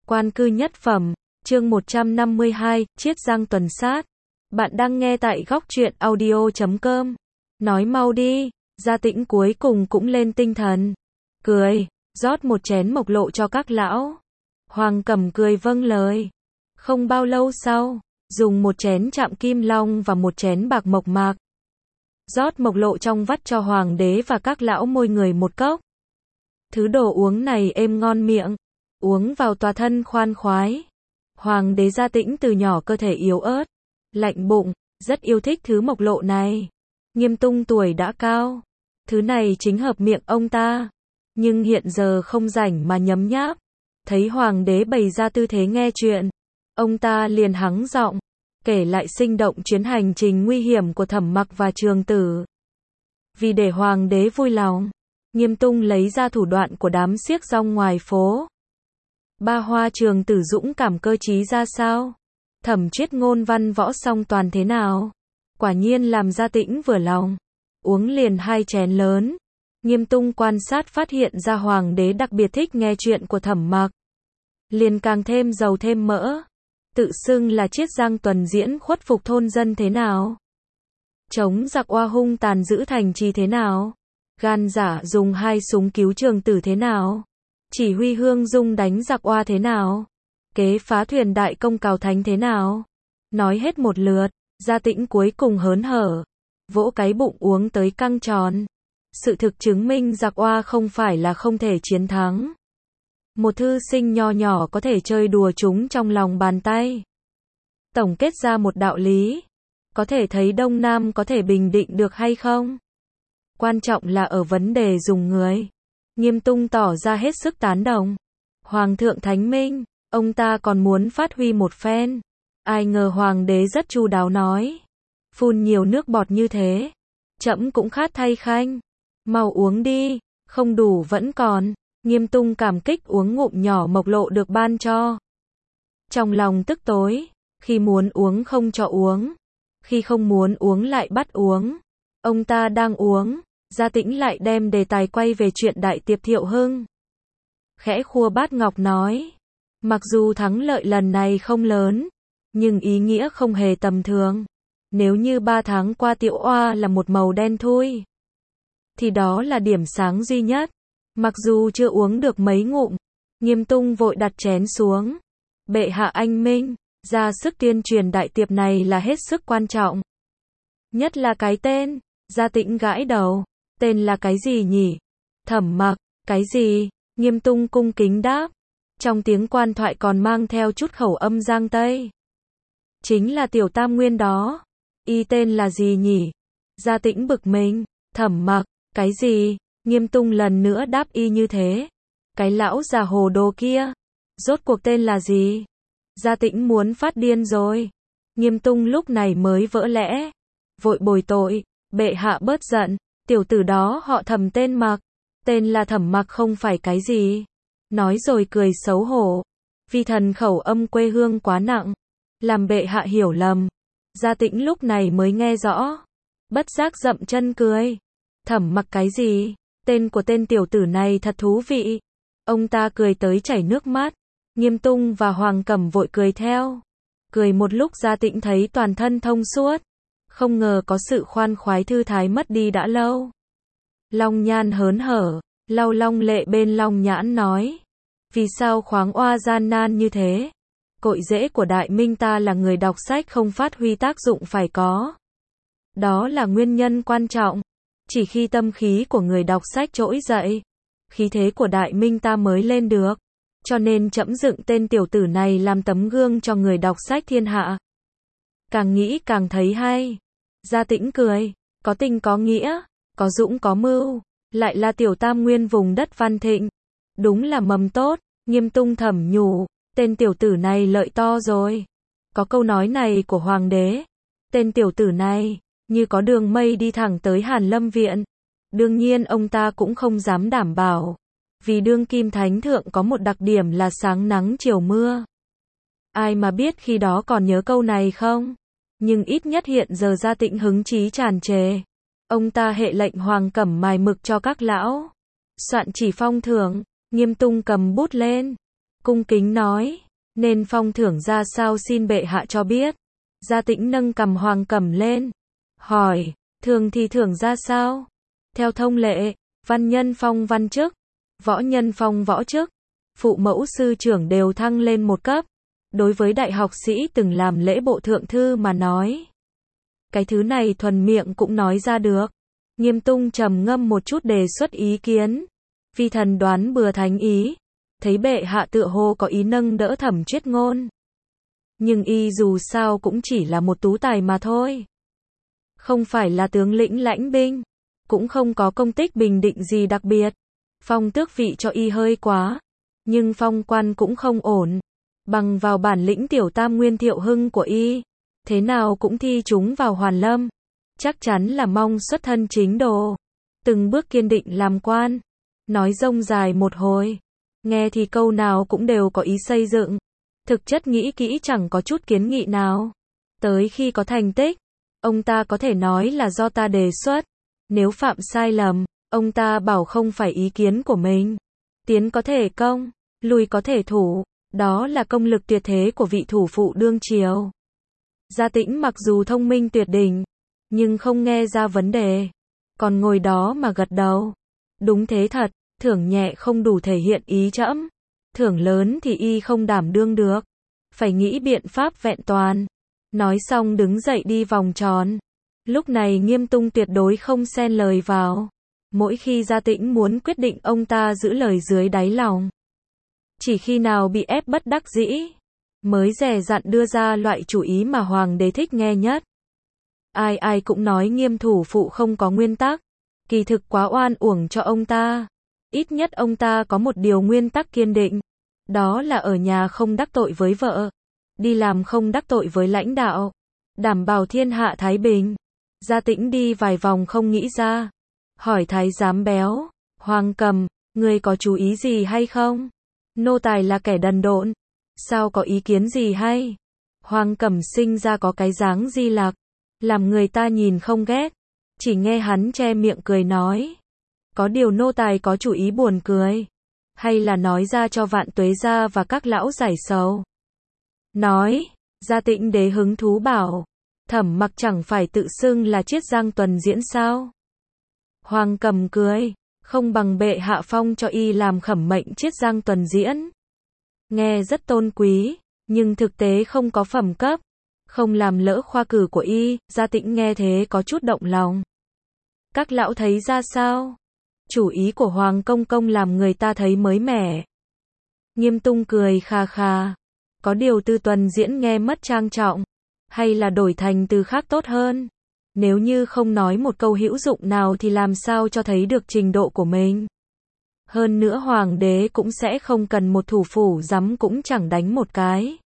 Quan cư nhất phẩm, chương 152, Chiết Giang tuần sát. Bạn đang nghe tại góc truyện audio.com. Nói mau đi, Gia Tĩnh cuối cùng cũng lên tinh thần. Cười, rót một chén mộc lộ cho các lão. Hoàng Cẩm cười vâng lời. Không bao lâu sau, dùng một chén chạm kim long và một chén bạc mộc mạc. Rót mộc lộ trong vắt cho hoàng đế và các lão mỗi người một cốc. Thứ đồ uống này êm ngon miệng, uống vào tòa thân khoan khoái. Hoàng đế Gia Tĩnh từ nhỏ cơ thể yếu ớt, lạnh bụng, rất yêu thích thứ mộc lộ này. Nghiêm Tung tuổi đã cao, thứ này chính hợp miệng ông ta, nhưng hiện giờ không rảnh mà nhấm nháp. Thấy hoàng đế bày ra tư thế nghe chuyện, ông ta liền hắng giọng, kể lại sinh động chuyến hành trình nguy hiểm của Thẩm Mặc và Trường Tử. Vì để hoàng đế vui lòng, Nghiêm Tung lấy ra thủ đoạn của đám xiếc rong ngoài phố. Ba Hoa Trường Tử dũng cảm cơ trí ra sao? Thẩm Chuyết ngôn văn võ song toàn thế nào? Quả nhiên làm Gia Tĩnh vừa lòng. Uống liền 2 chén lớn. Nghiêm Tung quan sát phát hiện ra hoàng đế đặc biệt thích nghe chuyện của Thẩm Mặc. Liền càng thêm dầu thêm mỡ. Tự xưng là Chiết Giang tuần diễn khuất phục thôn dân thế nào? Chống giặc oa hung tàn giữ thành trì thế nào? Gan giả dùng 2 súng cứu Trường Tử thế nào? Chỉ huy Hương Dung đánh giặc oa thế nào? Kế phá thuyền đại công cào thánh thế nào? Nói hết một lượt, Gia Tĩnh cuối cùng hớn hở, vỗ cái bụng uống tới căng tròn. Sự thực chứng minh giặc oa không phải là không thể chiến thắng. Một thư sinh nho nhỏ có thể chơi đùa chúng trong lòng bàn tay. Tổng kết ra một đạo lý, có thể thấy Đông Nam có thể bình định được hay không? Quan trọng là ở vấn đề dùng người. Nghiêm Tung tỏ ra hết sức tán đồng. Hoàng thượng thánh minh, ông ta còn muốn phát huy một phen. Ai ngờ hoàng đế rất chu đáo nói. Phun nhiều nước bọt như thế, trẫm cũng khát thay khanh. Mau uống đi, không đủ vẫn còn. Nghiêm Tung cảm kích uống ngụm nhỏ mộc lộ được ban cho. Trong lòng tức tối, khi muốn uống không cho uống, khi không muốn uống lại bắt uống. Ông ta đang uống, Gia Tĩnh lại đem đề tài quay về chuyện đại tiệp Thiệu Hưng. Khẽ khua bát ngọc nói, mặc dù thắng lợi lần này không lớn, nhưng ý nghĩa không hề tầm thường. Nếu như 3 tháng qua Tiệu Oa là một màu đen thui, thì đó là điểm sáng duy nhất. Mặc dù chưa uống được mấy ngụm, Nghiêm Tung vội đặt chén xuống. Bệ hạ anh minh, ra sức tuyên truyền đại tiệp này là hết sức quan trọng. Nhất là cái tên. Gia Tĩnh gãi đầu. Tên là cái gì nhỉ? Thẩm Mặc. Cái gì? Nghiêm Tung cung kính đáp. Trong tiếng quan thoại còn mang theo chút khẩu âm Giang Tây. Chính là Tiểu Tam Nguyên đó. Y tên là gì nhỉ? Gia Tĩnh bực mình. Thẩm Mặc. Cái gì? Nghiêm Tung lần nữa đáp y như thế. Cái lão già hồ đồ kia. Rốt cuộc tên là gì? Gia Tĩnh muốn phát điên rồi. Nghiêm Tung lúc này mới vỡ lẽ. Vội bồi tội. Bệ hạ bớt giận. Tiểu tử đó họ Thẩm tên Mặc. Tên là Thẩm Mặc không phải cái gì. Nói rồi cười xấu hổ. Vì thần khẩu âm quê hương quá nặng, làm bệ hạ hiểu lầm. Gia Tĩnh lúc này mới nghe rõ. Bất giác dậm chân cười. Thẩm Mặc cái gì? Tên của tên tiểu tử này thật thú vị. Ông ta cười tới chảy nước mắt. Nghiêm Tung và Hoàng Cẩm vội cười theo. Cười một lúc Gia Tĩnh thấy toàn thân thông suốt. Không ngờ có sự khoan khoái thư thái mất đi đã lâu. Long Nhan hớn hở, lau long lệ bên Long Nhãn nói. Vì sao khoáng oa gian nan như thế? Cội rễ của Đại Minh ta là người đọc sách không phát huy tác dụng phải có. Đó là nguyên nhân quan trọng. Chỉ khi tâm khí của người đọc sách trỗi dậy, khí thế của Đại Minh ta mới lên được. Cho nên trẫm dựng tên tiểu tử này làm tấm gương cho người đọc sách thiên hạ. Càng nghĩ càng thấy hay. Gia Tĩnh cười. Có tình có nghĩa, có dũng có mưu, lại là Tiểu Tam Nguyên vùng đất văn thịnh. Đúng là mầm tốt. Nghiêm Tung thầm nhủ. Tên tiểu tử này lợi to rồi. Có câu nói này của hoàng đế. Tên tiểu tử này như có đường mây đi thẳng tới Hàn Lâm Viện. Đương nhiên ông ta cũng không dám đảm bảo. Vì đương kim thánh thượng có một đặc điểm là sáng nắng chiều mưa. Ai mà biết khi đó còn nhớ câu này không? Nhưng ít nhất hiện giờ Gia Tĩnh hứng chí tràn trề. Ông ta hệ lệnh Hoàng Cẩm mài mực cho các lão. Soạn chỉ phong thưởng. Nghiêm Tung cầm bút lên. cung kính nói, nên phong thưởng ra sao xin bệ hạ cho biết. Gia Tĩnh nâng cằm Hoàng Cẩm lên, hỏi, thường thì thưởng ra sao? Theo thông lệ, văn nhân phong văn chức, võ nhân phong võ chức, phụ mẫu sư trưởng đều thăng lên một cấp. Đối với đại học sĩ từng làm lễ bộ thượng thư mà nói, cái thứ này thuần miệng cũng nói ra được. Nghiêm Tung trầm ngâm một chút đề xuất ý kiến. Phi thần đoán bừa thánh ý, thấy bệ hạ tựa hồ có ý nâng đỡ Thẩm Chuyết Ngôn. Nhưng y dù sao cũng chỉ là một tú tài mà thôi. Không phải là tướng lĩnh lãnh binh, cũng không có công tích bình định gì đặc biệt. Phong tước vị cho y hơi quá, nhưng phong quan cũng không ổn. Bằng vào bản lĩnh tiểu tam nguyên thiệu hưng của y, thế nào cũng thi chúng vào Hoàn Lâm. Chắc chắn là mong xuất thân chính đồ, từng bước kiên định làm quan. Nói rông dài một hồi, nghe thì câu nào cũng đều có ý xây dựng. Thực chất nghĩ kỹ chẳng có chút kiến nghị nào. Tới khi có thành tích, ông ta có thể nói là do ta đề xuất. Nếu phạm sai lầm, ông ta bảo không phải ý kiến của mình. Tiến có thể công, lùi có thể thủ. Đó là công lực tuyệt thế của vị thủ phụ đương triều. Gia Tĩnh mặc dù thông minh tuyệt đỉnh, nhưng không nghe ra vấn đề. Còn ngồi đó mà gật đầu. Đúng thế thật, thưởng nhẹ không đủ thể hiện ý trẫm. Thưởng lớn thì y không đảm đương được. Phải nghĩ biện pháp vẹn toàn. Nói xong đứng dậy đi vòng tròn. Lúc này Nghiêm Tung tuyệt đối không xen lời vào. Mỗi khi Gia Tĩnh muốn quyết định ông ta giữ lời dưới đáy lòng. Chỉ khi nào bị ép bất đắc dĩ, mới dè dặn đưa ra loại chủ ý mà hoàng đế thích nghe nhất. Ai ai cũng nói Nghiêm thủ phụ không có nguyên tắc. Kỳ thực quá oan uổng cho ông ta. Ít nhất ông ta có một điều nguyên tắc kiên định. Đó là ở nhà không đắc tội với vợ. Đi làm không đắc tội với lãnh đạo. Đảm bảo thiên hạ thái bình. Gia Tĩnh đi vài vòng không nghĩ ra. Hỏi thái giám béo. Hoàng Cầm, người có chú ý gì hay không? Nô tài là kẻ đần độn. Sao có ý kiến gì hay? Hoàng Cẩm sinh ra có cái dáng di lạc. Làm người ta nhìn không ghét. Chỉ nghe hắn che miệng cười nói. Có điều nô tài có chủ ý buồn cười. Hay là nói ra cho Vạn Tuế gia và các lão giải sầu. Nói, Gia Tĩnh đế hứng thú bảo. Thẩm Mặc chẳng phải tự xưng là Chiết Giang Tuần Diễn sao? Hoàng Cầm cười. Không bằng bệ hạ phong cho y làm khẩm mệnh Chiết Giang Tuần Diễn. Nghe rất tôn quý, nhưng thực tế không có phẩm cấp. Không làm lỡ khoa cử của y. Gia Tĩnh nghe thế có chút động lòng. Các lão thấy ra sao? Chủ ý của Hoàng Công Công làm người ta thấy mới mẻ. Nghiêm Tung cười kha kha. Có điều từ Tuần Diễn nghe mất trang trọng. Hay là đổi thành từ khác tốt hơn? Nếu như không nói một câu hữu dụng nào thì làm sao cho thấy được trình độ của mình. Hơn nữa hoàng đế cũng sẽ không cần một thủ phủ giám cũng chẳng đánh một cái.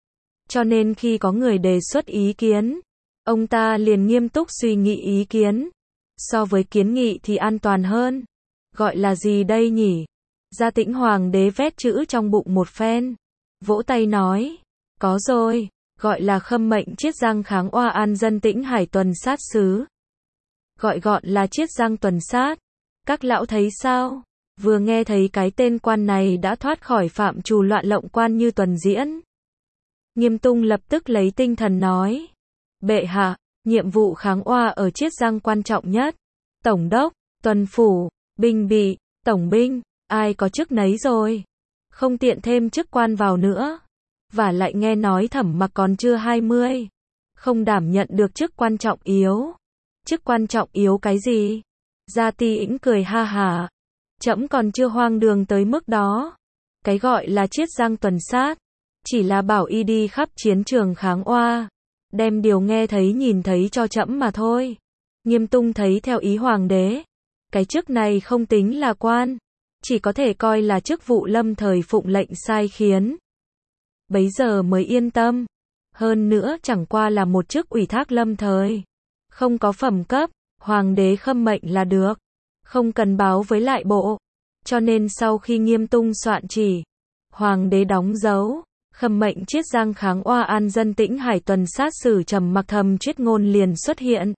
Cho nên khi có người đề xuất ý kiến, ông ta liền nghiêm túc suy nghĩ ý kiến. So với kiến nghị thì an toàn hơn. Gọi là gì đây nhỉ? Gia Tĩnh hoàng đế vét chữ trong bụng một phen. Vỗ tay nói. Có rồi. Gọi là khâm mệnh Chiết Giang kháng oa an dân Tĩnh Hải tuần sát sứ. Gọi gọn là Chiết Giang tuần sát. Các lão thấy sao? Vừa nghe thấy cái tên quan này đã thoát khỏi phạm trù loạn lộng quan như Tuần Diễn. Nghiêm Tung lập tức lấy tinh thần nói. Bệ hạ, nhiệm vụ kháng oa ở Chiết Giang quan trọng nhất. Tổng đốc, tuần phủ, binh bị, tổng binh, ai có chức nấy rồi. Không tiện thêm chức quan vào nữa. Và lại nghe nói Thẩm Mặc còn chưa 20. Không đảm nhận được chức quan trọng yếu. Chức quan trọng yếu cái gì? Gia Tĩnh cười ha hả. Trẫm còn chưa hoang đường tới mức đó. Cái gọi là Chiết Giang tuần sát. Chỉ là bảo y đi khắp chiến trường kháng oa. Đem điều nghe thấy nhìn thấy cho trẫm mà thôi. Nghiêm Tung thấy theo ý hoàng đế. Cái chức này không tính là quan. Chỉ có thể coi là chức vụ lâm thời phụng lệnh sai khiến. Bấy giờ mới yên tâm. Hơn nữa chẳng qua là một chức ủy thác lâm thời. Không có phẩm cấp, hoàng đế khâm mệnh là được. Không cần báo với lại bộ. Cho nên sau khi Nghiêm Tung soạn chỉ, hoàng đế đóng dấu, khâm mệnh Chiết Giang kháng oa an dân Tĩnh Hải tuần sát xử Trầm Mặc Thẩm Chuyết Ngôn liền xuất hiện.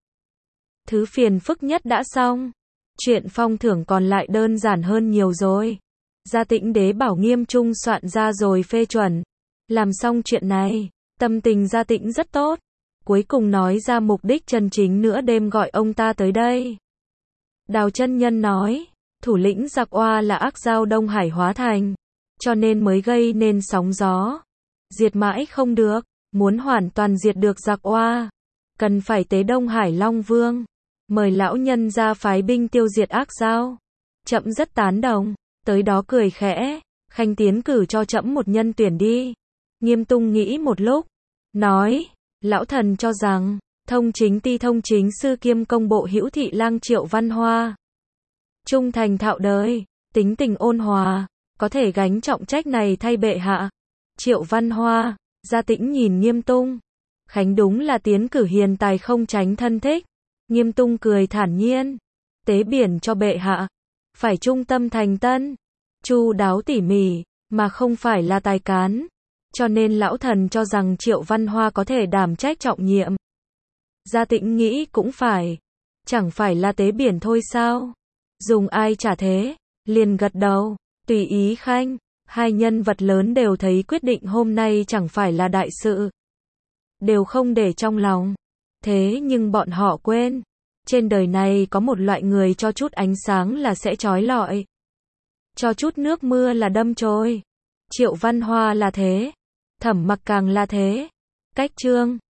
Thứ phiền phức nhất đã xong. Chuyện phong thưởng còn lại đơn giản hơn nhiều rồi. Gia Tĩnh Đế bảo Nghiêm Trung soạn ra rồi phê chuẩn. Làm xong chuyện này, tâm tình Gia Tĩnh rất tốt. Cuối cùng nói ra mục đích chân chính nữa đêm gọi ông ta tới đây. Đào chân nhân nói, thủ lĩnh giặc oa là ác giao Đông Hải hóa thành, cho nên mới gây nên sóng gió. Diệt mãi không được, muốn hoàn toàn diệt được giặc oa, cần phải tế Đông Hải Long Vương. Mời lão nhân ra phái binh tiêu diệt ác giao. Trẫm rất tán đồng, tới đó cười khẽ, khanh tiến cử cho trẫm một nhân tuyển đi. Nghiêm Tung nghĩ một lúc, nói, lão thần cho rằng, thông chính sư kiêm công bộ hữu thị lang Triệu Văn Hoa. Trung thành thạo đời, tính tình ôn hòa, có thể gánh trọng trách này thay bệ hạ. Triệu Văn Hoa, Gia Tĩnh nhìn Nghiêm Tung. Khánh đúng là tiến cử hiền tài không tránh thân thích. Nghiêm Tung cười thản nhiên. Tế biển cho bệ hạ. Phải trung tâm thành tân. Chu đáo tỉ mỉ, mà không phải là tài cán. Cho nên lão thần cho rằng Triệu Văn Hoa có thể đảm trách trọng nhiệm. Gia Tĩnh nghĩ cũng phải. Chẳng phải là tế biển thôi sao? Dùng ai trả thế? Liền gật đầu. Tùy ý khanh. Hai nhân vật lớn đều thấy quyết định hôm nay chẳng phải là đại sự. Đều không để trong lòng. Thế nhưng bọn họ quên. Trên đời này có một loại người cho chút ánh sáng là sẽ trói lọi. Cho chút nước mưa là đâm chồi. Triệu Văn Hoa là thế. Thẩm Mặc càng là thế. Cách chương